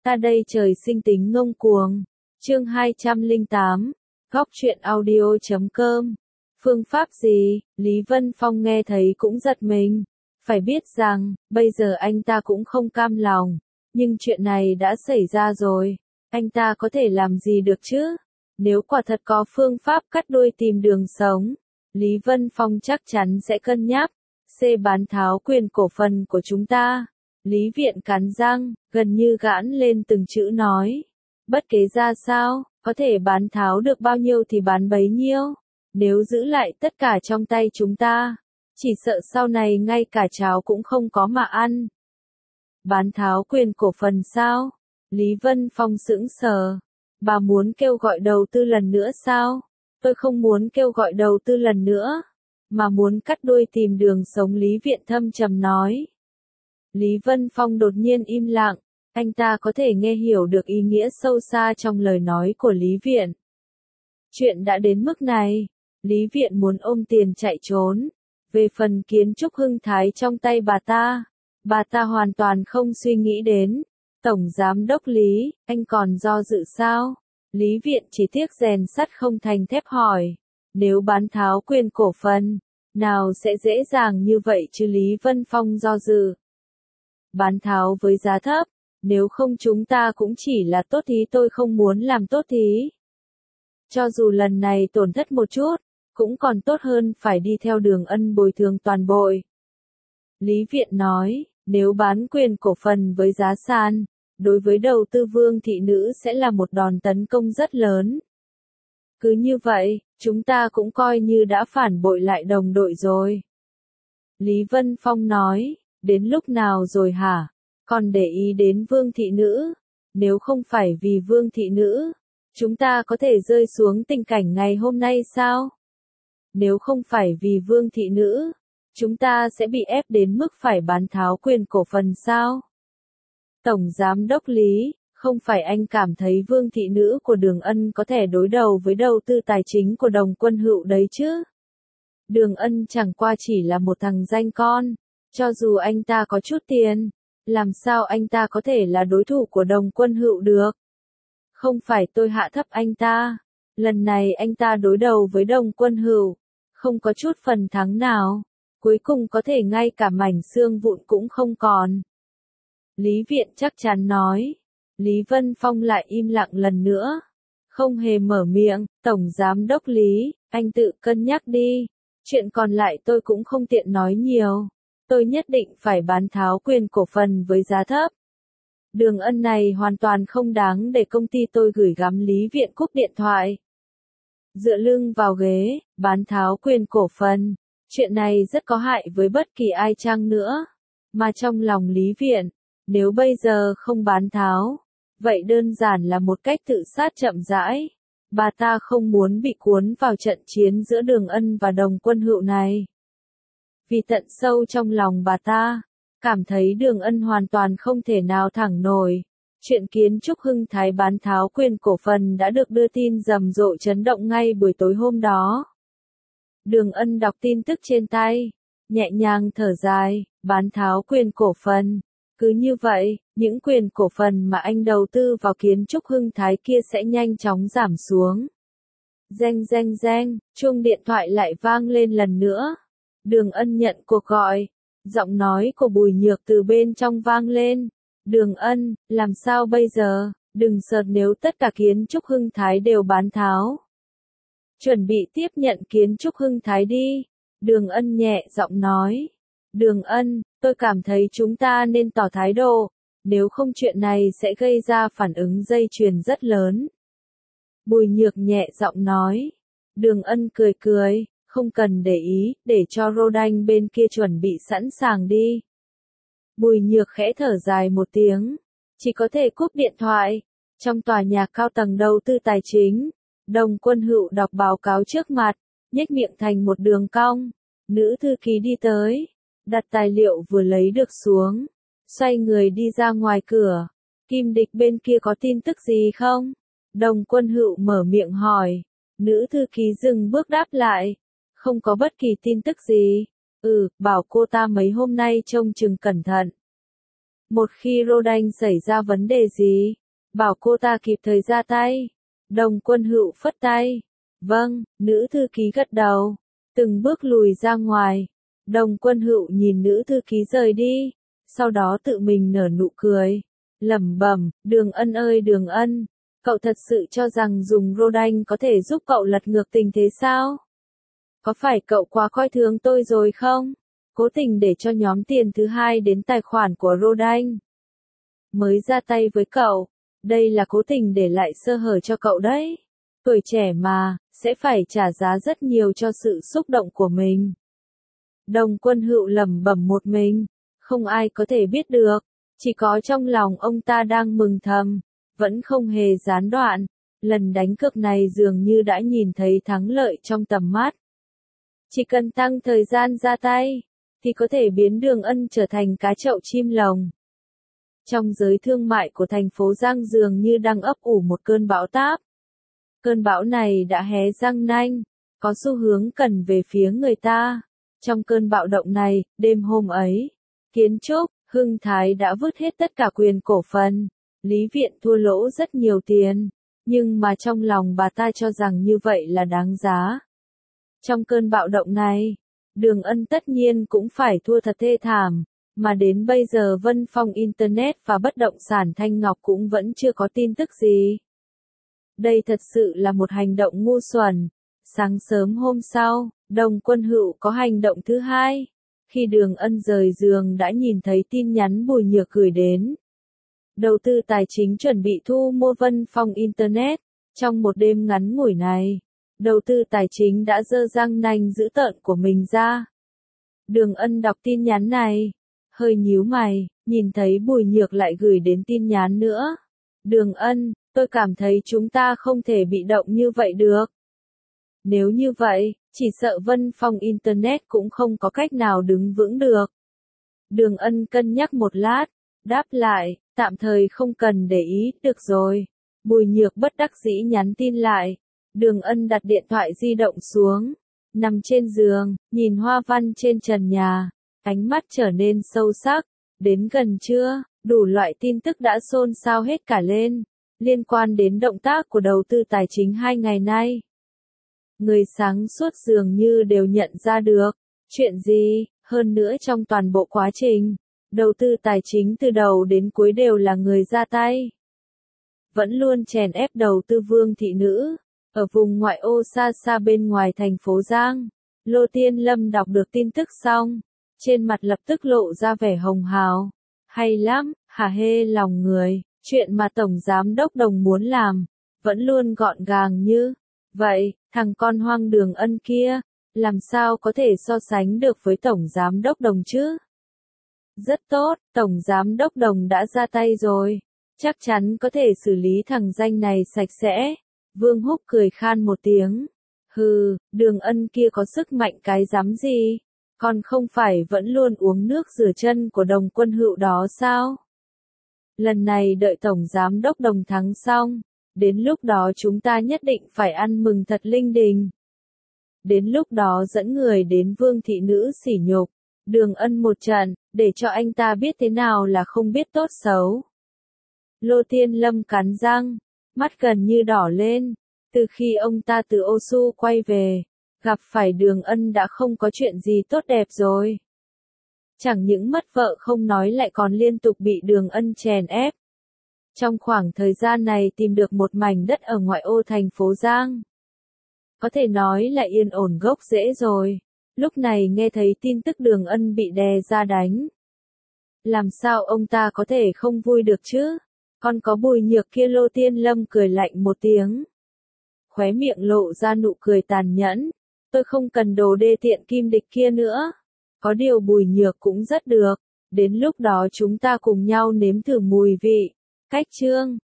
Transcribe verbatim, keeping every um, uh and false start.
Ta đây trời sinh tính ngông cuồng. Chương hai trăm lẻ tám, góc truyện audio chấm com. Phương pháp gì? Lý Vân Phong nghe thấy cũng giật mình. Phải biết rằng, bây giờ anh ta cũng không cam lòng. Nhưng chuyện này đã xảy ra rồi. Anh ta có thể làm gì được chứ? Nếu quả thật có phương pháp cắt đuôi tìm đường sống, Lý Vân Phong chắc chắn sẽ cân nhắc. C. Bán tháo quyền cổ phần của chúng ta. Lý Viện cắn răng, gần như gãn lên từng chữ nói. Bất kể ra sao, có thể bán tháo được bao nhiêu thì bán bấy nhiêu. Nếu giữ lại tất cả trong tay chúng ta, chỉ sợ sau này ngay cả cháo cũng không có mà ăn. Bán tháo quyền cổ phần sao? Lý Vân Phong sững sờ. Bà muốn kêu gọi đầu tư lần nữa sao? Tôi không muốn kêu gọi đầu tư lần nữa, mà muốn cắt đuôi tìm đường sống, Lý Viện thâm trầm nói. Lý Vân Phong đột nhiên im lặng, anh ta có thể nghe hiểu được ý nghĩa sâu xa trong lời nói của Lý Viện. Chuyện đã đến mức này, Lý Viện muốn ôm tiền chạy trốn. Về phần kiến trúc Hưng Thái trong tay bà ta, bà ta hoàn toàn không suy nghĩ đến. Tổng Giám đốc Lý, anh còn do dự sao? Lý Viện chỉ tiếc rèn sắt không thành thép hỏi. Nếu bán tháo quyền cổ phần, nào sẽ dễ dàng như vậy chứ? Lý Vân Phong do dự. Bán tháo với giá thấp, nếu không chúng ta cũng chỉ là tốt thí, tôi không muốn làm tốt thí. Cho dù lần này tổn thất một chút, cũng còn tốt hơn phải đi theo Đường Ân bồi thường toàn bội. Lý Viện nói, nếu bán quyền cổ phần với giá sàn, đối với đầu tư Vương thị nữ sẽ là một đòn tấn công rất lớn. Cứ như vậy, chúng ta cũng coi như đã phản bội lại đồng đội rồi. Lý Vân Phong nói, đến lúc nào rồi hả? Còn để ý đến Vương thị nữ? Nếu không phải vì Vương thị nữ, chúng ta có thể rơi xuống tình cảnh ngày hôm nay sao? Nếu không phải vì Vương thị nữ, chúng ta sẽ bị ép đến mức phải bán tháo quyền cổ phần sao? Tổng Giám đốc Lý, không phải anh cảm thấy Vương thị nữ của Đường Ân có thể đối đầu với đầu tư tài chính của Đồng Quân Hựu đấy chứ? Đường Ân chẳng qua chỉ là một thằng danh con, cho dù anh ta có chút tiền, làm sao anh ta có thể là đối thủ của Đồng Quân Hựu được? Không phải tôi hạ thấp anh ta, lần này anh ta đối đầu với Đồng Quân Hựu, không có chút phần thắng nào, cuối cùng có thể ngay cả mảnh xương vụn cũng không còn. Lý Viện chắc chắn nói. Lý Vân Phong lại im lặng lần nữa, không hề mở miệng. Tổng Giám đốc Lý, anh tự cân nhắc đi, chuyện còn lại tôi cũng không tiện nói nhiều. Tôi nhất định phải bán tháo quyền cổ phần với giá thấp. Đường Ân này hoàn toàn không đáng để công ty tôi gửi gắm. Lý Viện cúp điện thoại, dựa lưng vào ghế. Bán tháo quyền cổ phần, chuyện này rất có hại với bất kỳ ai chăng nữa. Mà trong lòng Lý Viện, nếu bây giờ không bán tháo, vậy đơn giản là một cách tự sát chậm rãi. Bà ta không muốn bị cuốn vào trận chiến giữa Đường Ân và Đồng Quân Hựu này. Vì tận sâu trong lòng bà ta, cảm thấy Đường Ân hoàn toàn không thể nào thẳng nổi. Chuyện kiến trúc Hưng Thái bán tháo quyền cổ phần đã được đưa tin rầm rộ chấn động ngay buổi tối hôm đó. Đường Ân đọc tin tức trên tay, nhẹ nhàng thở dài. Bán tháo quyền cổ phần. Cứ như vậy, những quyền cổ phần mà anh đầu tư vào kiến trúc Hưng Thái kia sẽ nhanh chóng giảm xuống. Reng reng reng, chuông điện thoại lại vang lên lần nữa. Đường Ân nhận cuộc gọi. Giọng nói của Bùi Nhược từ bên trong vang lên. Đường Ân, làm sao bây giờ? Đừng sợ nếu tất cả kiến trúc Hưng Thái đều bán tháo. Chuẩn bị tiếp nhận kiến trúc Hưng Thái đi. Đường Ân nhẹ giọng nói. Đường Ân, tôi cảm thấy chúng ta nên tỏ thái độ, nếu không chuyện này sẽ gây ra phản ứng dây chuyền rất lớn. Bùi Nhược nhẹ giọng nói. Đường Ân cười cười, không cần để ý, để cho Rodanh bên kia chuẩn bị sẵn sàng đi. Bùi Nhược khẽ thở dài một tiếng, chỉ có thể cúp điện thoại. Trong tòa nhà cao tầng đầu tư tài chính, Đồng Quân Hựu đọc báo cáo trước mặt, nhếch miệng thành một đường cong. Nữ thư ký đi tới, đặt tài liệu vừa lấy được xuống, xoay người đi ra ngoài cửa. Kim Địch bên kia có tin tức gì không? Đồng Quân Hựu mở miệng hỏi. Nữ thư ký dừng bước đáp lại. Không có bất kỳ tin tức gì. Ừ, bảo cô ta mấy hôm nay trông chừng cẩn thận. Một khi Rodan xảy ra vấn đề gì, bảo cô ta kịp thời ra tay. Đồng Quân Hữu phất tay. Vâng, nữ thư ký gật đầu. Từng bước lùi ra ngoài. Đồng Quân Hữu nhìn nữ thư ký rời đi. Sau đó tự mình nở nụ cười. Lẩm bẩm, Đường Ân ơi Đường Ân. Cậu thật sự cho rằng dùng Rodan có thể giúp cậu lật ngược tình thế sao? Có phải cậu quá coi thường tôi rồi không? Cố tình để cho nhóm tiền thứ hai đến tài khoản của Rodan. Mới ra tay với cậu. Đây là cố tình để lại sơ hở cho cậu đấy. Tuổi trẻ mà, sẽ phải trả giá rất nhiều cho sự xúc động của mình. Đồng Quân Hữu lẩm bẩm một mình. Không ai có thể biết được. Chỉ có trong lòng ông ta đang mừng thầm. Vẫn không hề gián đoạn. Lần đánh cược này dường như đã nhìn thấy thắng lợi trong tầm mắt. Chỉ cần tăng thời gian ra tay, thì có thể biến Đường Ân trở thành cá chậu chim lồng. Trong giới thương mại của thành phố Giang dường như đang ấp ủ một cơn bão táp. Cơn bão này đã hé răng nanh, có xu hướng cần về phía người ta. Trong cơn bạo động này, đêm hôm ấy, Kiến Trúc, Hưng Thái đã vứt hết tất cả quyền cổ phần. Lý Viện thua lỗ rất nhiều tiền, nhưng mà trong lòng bà ta cho rằng như vậy là đáng giá. Trong cơn bạo động này, Đường Ân tất nhiên cũng phải thua thật thê thảm, mà đến bây giờ Vân Phong Internet và bất động sản Thanh Ngọc cũng vẫn chưa có tin tức gì. Đây thật sự là một hành động ngu xuẩn. Sáng sớm hôm sau, Đồng Quân Hữu có hành động thứ hai. Khi Đường Ân rời giường đã nhìn thấy tin nhắn Bùi Nhược gửi đến. Đầu tư tài chính chuẩn bị thu mua Vân Phong Internet. Trong một đêm ngắn ngủi này, đầu tư tài chính đã giơ răng nanh dữ tợn của mình ra. Đường Ân đọc tin nhắn này, hơi nhíu mày, nhìn thấy Bùi Nhược lại gửi đến tin nhắn nữa. Đường Ân, tôi cảm thấy chúng ta không thể bị động như vậy được. Nếu như vậy, chỉ sợ Vân Phong Internet cũng không có cách nào đứng vững được. Đường Ân cân nhắc một lát, đáp lại, tạm thời không cần để ý, được rồi. Bùi Nhược bất đắc dĩ nhắn tin lại. Đường Ân đặt điện thoại di động xuống, nằm trên giường, nhìn hoa văn trên trần nhà, ánh mắt trở nên sâu sắc. Đến gần trưa, đủ loại tin tức đã xôn xao hết cả lên, liên quan đến động tác của đầu tư tài chính hai ngày nay. Người sáng suốt dường như đều nhận ra được, chuyện gì, hơn nữa trong toàn bộ quá trình, đầu tư tài chính từ đầu đến cuối đều là người ra tay. Vẫn luôn chèn ép đầu tư Vương thị nữ. Ở vùng ngoại ô xa xa bên ngoài thành phố Giang, Lô Tiên Lâm đọc được tin tức xong, trên mặt lập tức lộ ra vẻ hồng hào. Hay lắm, hả hê lòng người, chuyện mà Tổng Giám Đốc Đồng muốn làm, vẫn luôn gọn gàng như vậy, thằng con hoang Đường Ân kia, làm sao có thể so sánh được với Tổng Giám Đốc Đồng chứ? Rất tốt, Tổng Giám Đốc Đồng đã ra tay rồi, chắc chắn có thể xử lý thằng danh này sạch sẽ. Vương Húc cười khan một tiếng. Hừ, Đường Ân kia có sức mạnh cái dám gì? Còn không phải vẫn luôn uống nước rửa chân của Đồng Quân Hữu đó sao? Lần này đợi Tổng Giám Đốc Đồng thắng xong, đến lúc đó chúng ta nhất định phải ăn mừng thật linh đình. Đến lúc đó dẫn người đến Vương thị nữ sỉ nhục, Đường Ân một trận, để cho anh ta biết thế nào là không biết tốt xấu. Lô Tiên Lâm cắn răng, mắt gần như đỏ lên. Từ khi ông ta từ Ô Su quay về, gặp phải Đường Ân đã không có chuyện gì tốt đẹp rồi. Chẳng những mất vợ không nói lại còn liên tục bị Đường Ân chèn ép. Trong khoảng thời gian này tìm được một mảnh đất ở ngoại ô thành phố Giang. Có thể nói là yên ổn gốc rễ rồi. Lúc này nghe thấy tin tức Đường Ân bị đè ra đánh. Làm sao ông ta có thể không vui được chứ? Còn có Bùi Nhược kia. Lô Tiên Lâm cười lạnh một tiếng. Khóe miệng lộ ra nụ cười tàn nhẫn. Tôi không cần đồ đê tiện kim địch kia nữa. Có điều Bùi Nhược cũng rất được. Đến lúc đó chúng ta cùng nhau nếm thử mùi vị. Cách chương